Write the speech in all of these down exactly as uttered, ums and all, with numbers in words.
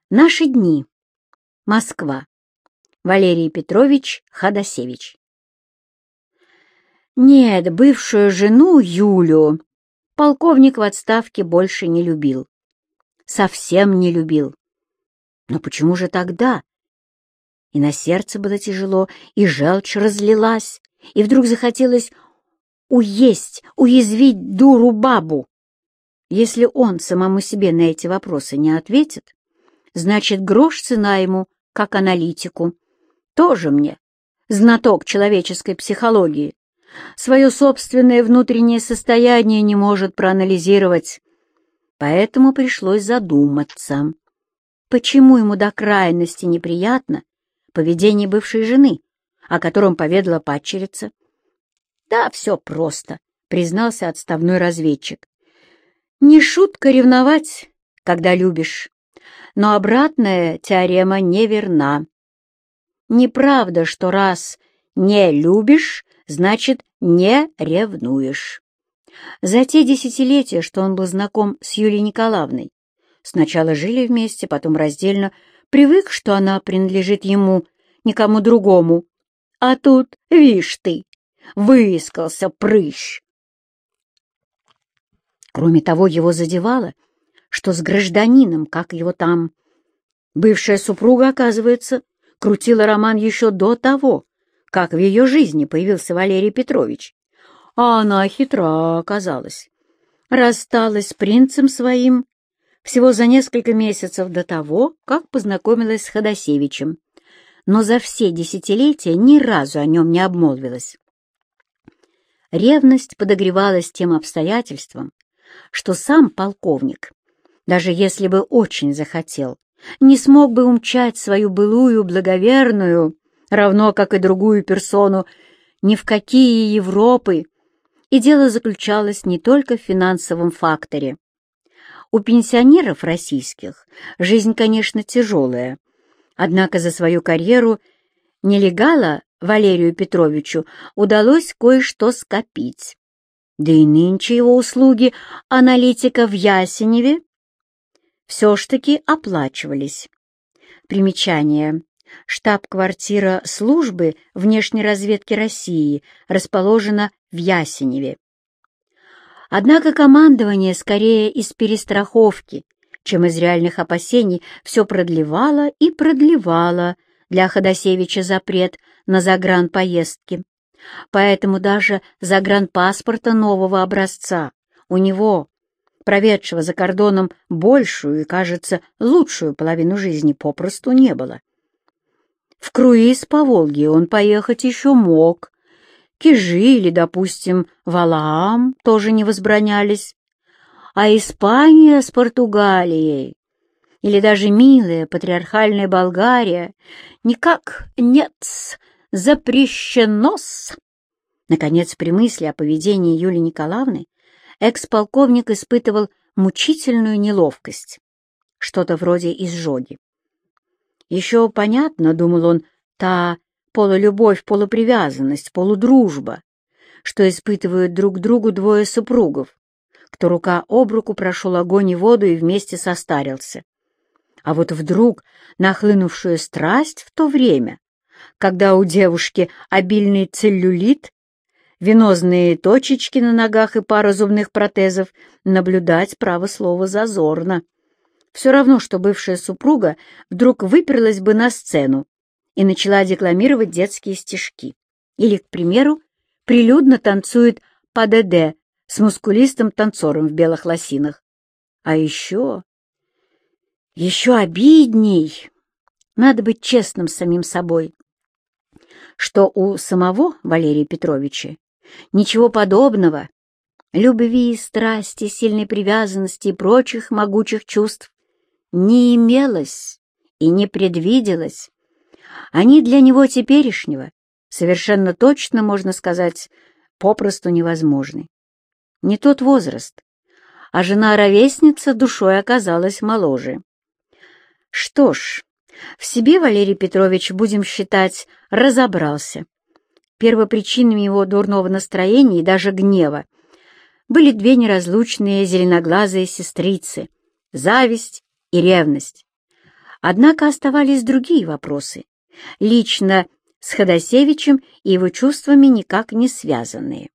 Наши дни. Москва. Валерий Петрович Ходосевич. Нет, бывшую жену Юлю полковник в отставке больше не любил. Совсем не любил. Но почему же тогда? И на сердце было тяжело, и желчь разлилась, и вдруг захотелось уесть, уязвить дуру-бабу. Если он самому себе на эти вопросы не ответит, значит, грош цена ему, как аналитику. Тоже мне, знаток человеческой психологии, свое собственное внутреннее состояние не может проанализировать. Поэтому пришлось задуматься, почему ему до крайности неприятно поведение бывшей жены, о котором поведала падчерица. Да, все просто, признался отставной разведчик. Не шутка ревновать, когда любишь, но обратная теорема неверна. Неправда, что раз не любишь, значит, не ревнуешь. За те десятилетия, что он был знаком с Юлией Николаевной, сначала жили вместе, потом раздельно, привык, что она принадлежит ему, никому другому. А тут, вишь ты, выискался прыщ. Кроме того, его задевало, что с гражданином, как его там, бывшая супруга, оказывается, крутила роман еще до того, как в ее жизни появился Валерий Петрович. А она хитра оказалась. Рассталась с принцем своим всего за несколько месяцев до того, как познакомилась с Ходосевичем, но за все десятилетия ни разу о нем не обмолвилась. Ревность подогревалась тем обстоятельством, что сам полковник, даже если бы очень захотел, не смог бы умчать свою былую благоверную, равно как и другую персону, ни в какие Европы, и дело заключалось не только в финансовом факторе. У пенсионеров российских жизнь, конечно, тяжелая, однако за свою карьеру нелегала Валерию Петровичу удалось кое-что скопить. Да и нынче его услуги аналитика в Ясеневе все ж таки оплачивались. Примечание. Штаб-квартира службы внешней разведки России расположена в Ясеневе. Однако командование скорее из перестраховки, чем из реальных опасений, все продлевало и продлевало для Ходосевича запрет на загранпоездки. Поэтому даже загранпаспорта нового образца у него, проведшего за кордоном большую и, кажется, лучшую половину жизни, попросту не было. В круиз по Волге он поехать еще мог. Кижи или, допустим, Валаам тоже не возбранялись. А Испания с Португалией или даже милая патриархальная Болгария никак нет, запрещено-с. Наконец, при мысли о поведении Юлии Николаевны экс-полковник испытывал мучительную неловкость, что-то вроде изжоги. Еще понятно, думал он, та полулюбовь, полупривязанность, полудружба, что испытывают друг к другу двое супругов, кто рука об руку прошел огонь и воду и вместе состарился. А вот вдруг нахлынувшую страсть в то время, когда у девушки обильный целлюлит, венозные точечки на ногах и пара зубных протезов, наблюдать, право слово, зазорно. Все равно, что бывшая супруга вдруг выперлась бы на сцену и начала декламировать детские стишки. Или, к примеру, прилюдно танцует па-де-де с мускулистым танцором в белых лосинах. А еще... еще обидней. Надо быть честным с самим собой, что у самого Валерия Петровича ничего подобного, любви, страсти, сильной привязанности и прочих могучих чувств не имелось и не предвиделось. Они для него теперешнего, совершенно точно, можно сказать, попросту невозможны. Не тот возраст, а жена-ровесница душой оказалась моложе. Что ж, в себе Валерий Петрович, будем считать, разобрался. Первопричинами его дурного настроения и даже гнева были две неразлучные зеленоглазые сестрицы — зависть и ревность. Однако оставались другие вопросы, лично с Ходосевичем и его чувствами никак не связанные.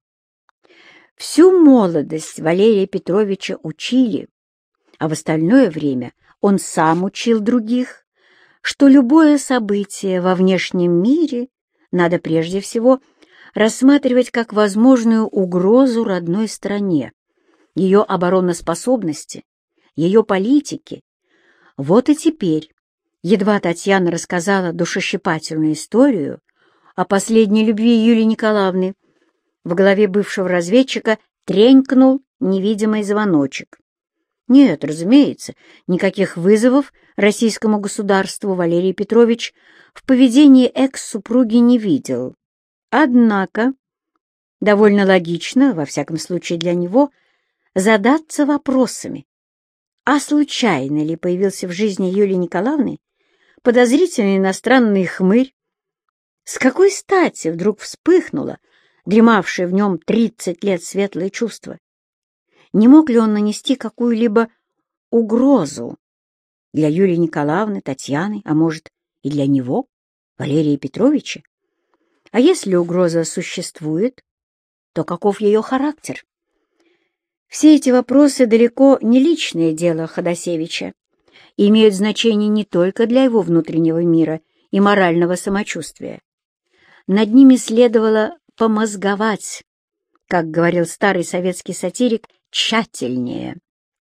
Всю молодость Валерия Петровича учили, а в остальное время он сам учил других, что любое событие во внешнем мире надо прежде всего рассматривать как возможную угрозу родной стране, ее обороноспособности, ее политике. Вот и теперь, едва Татьяна рассказала душещипательную историю о последней любви Юлии Николаевны, в голове бывшего разведчика тренькнул невидимый звоночек. Нет, разумеется, никаких вызовов российскому государству Валерий Петрович в поведении экс-супруги не видел. Однако, довольно логично, во всяком случае для него, задаться вопросами, а случайно ли появился в жизни Юлии Николаевны подозрительный иностранный хмырь? С какой стати вдруг вспыхнуло дремавшее в нем тридцать лет светлое чувство? Не мог ли он нанести какую-либо угрозу для Юлии Николаевны, Татьяны, а может и для него, Валерия Петровича? А если угроза существует, то каков ее характер? Все эти вопросы далеко не личное дело Ходосевича и имеют значение не только для его внутреннего мира и морального самочувствия. Над ними следовало помозговать, как говорил старый советский сатирик, тщательнее.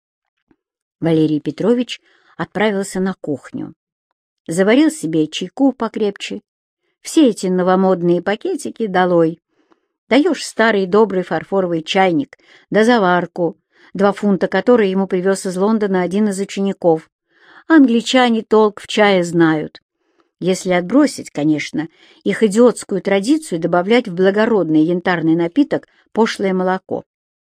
Валерий Петрович отправился на кухню. Заварил себе чайку покрепче. Все эти новомодные пакетики долой. Даешь старый добрый фарфоровый чайник, да заварку, два фунта которой ему привез из Лондона один из учеников. Англичане толк в чае знают. Если отбросить, конечно, их идиотскую традицию добавлять в благородный янтарный напиток пошлое молоко.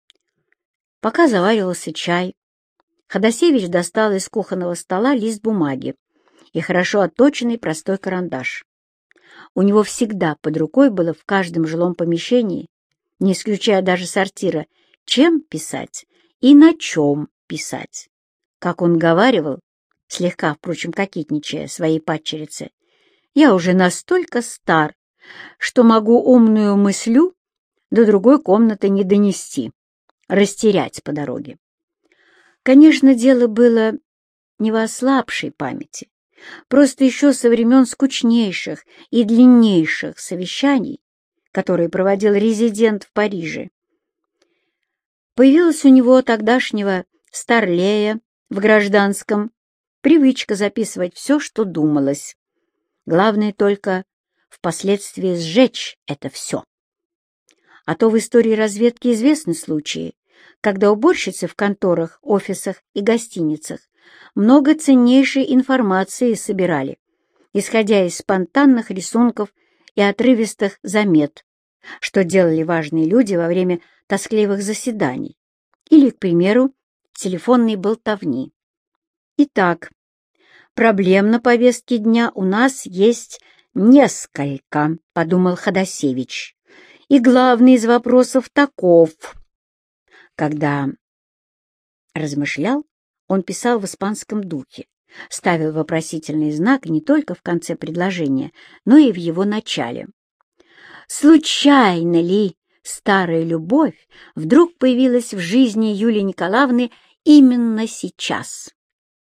Пока заваривался чай, Ходосевич достал из кухонного стола лист бумаги и хорошо отточенный простой карандаш. У него всегда под рукой было в каждом жилом помещении, не исключая даже сортира, чем писать и на чем писать. Как он говаривал, слегка, впрочем, кокетничая своей падчерице, «Я уже настолько стар, что могу умную мыслю до другой комнаты не донести, растерять по дороге». Конечно, дело было не в ослабшей памяти, просто еще со времен скучнейших и длиннейших совещаний, которые проводил резидент в Париже. Появилась у него тогдашнего старлея в гражданском привычка записывать все, что думалось. Главное только впоследствии сжечь это все. А то в истории разведки известны случаи, когда уборщицы в конторах, офисах и гостиницах много ценнейшей информации собирали, исходя из спонтанных рисунков и отрывистых замет, что делали важные люди во время тоскливых заседаний или, к примеру, телефонной болтовни. Итак, проблем на повестке дня у нас есть несколько, подумал Ходосевич, и главный из вопросов таков. Когда размышлял, он писал в испанском духе, ставил вопросительный знак не только в конце предложения, но и в его начале. Случайно ли старая любовь вдруг появилась в жизни Юлии Николаевны именно сейчас?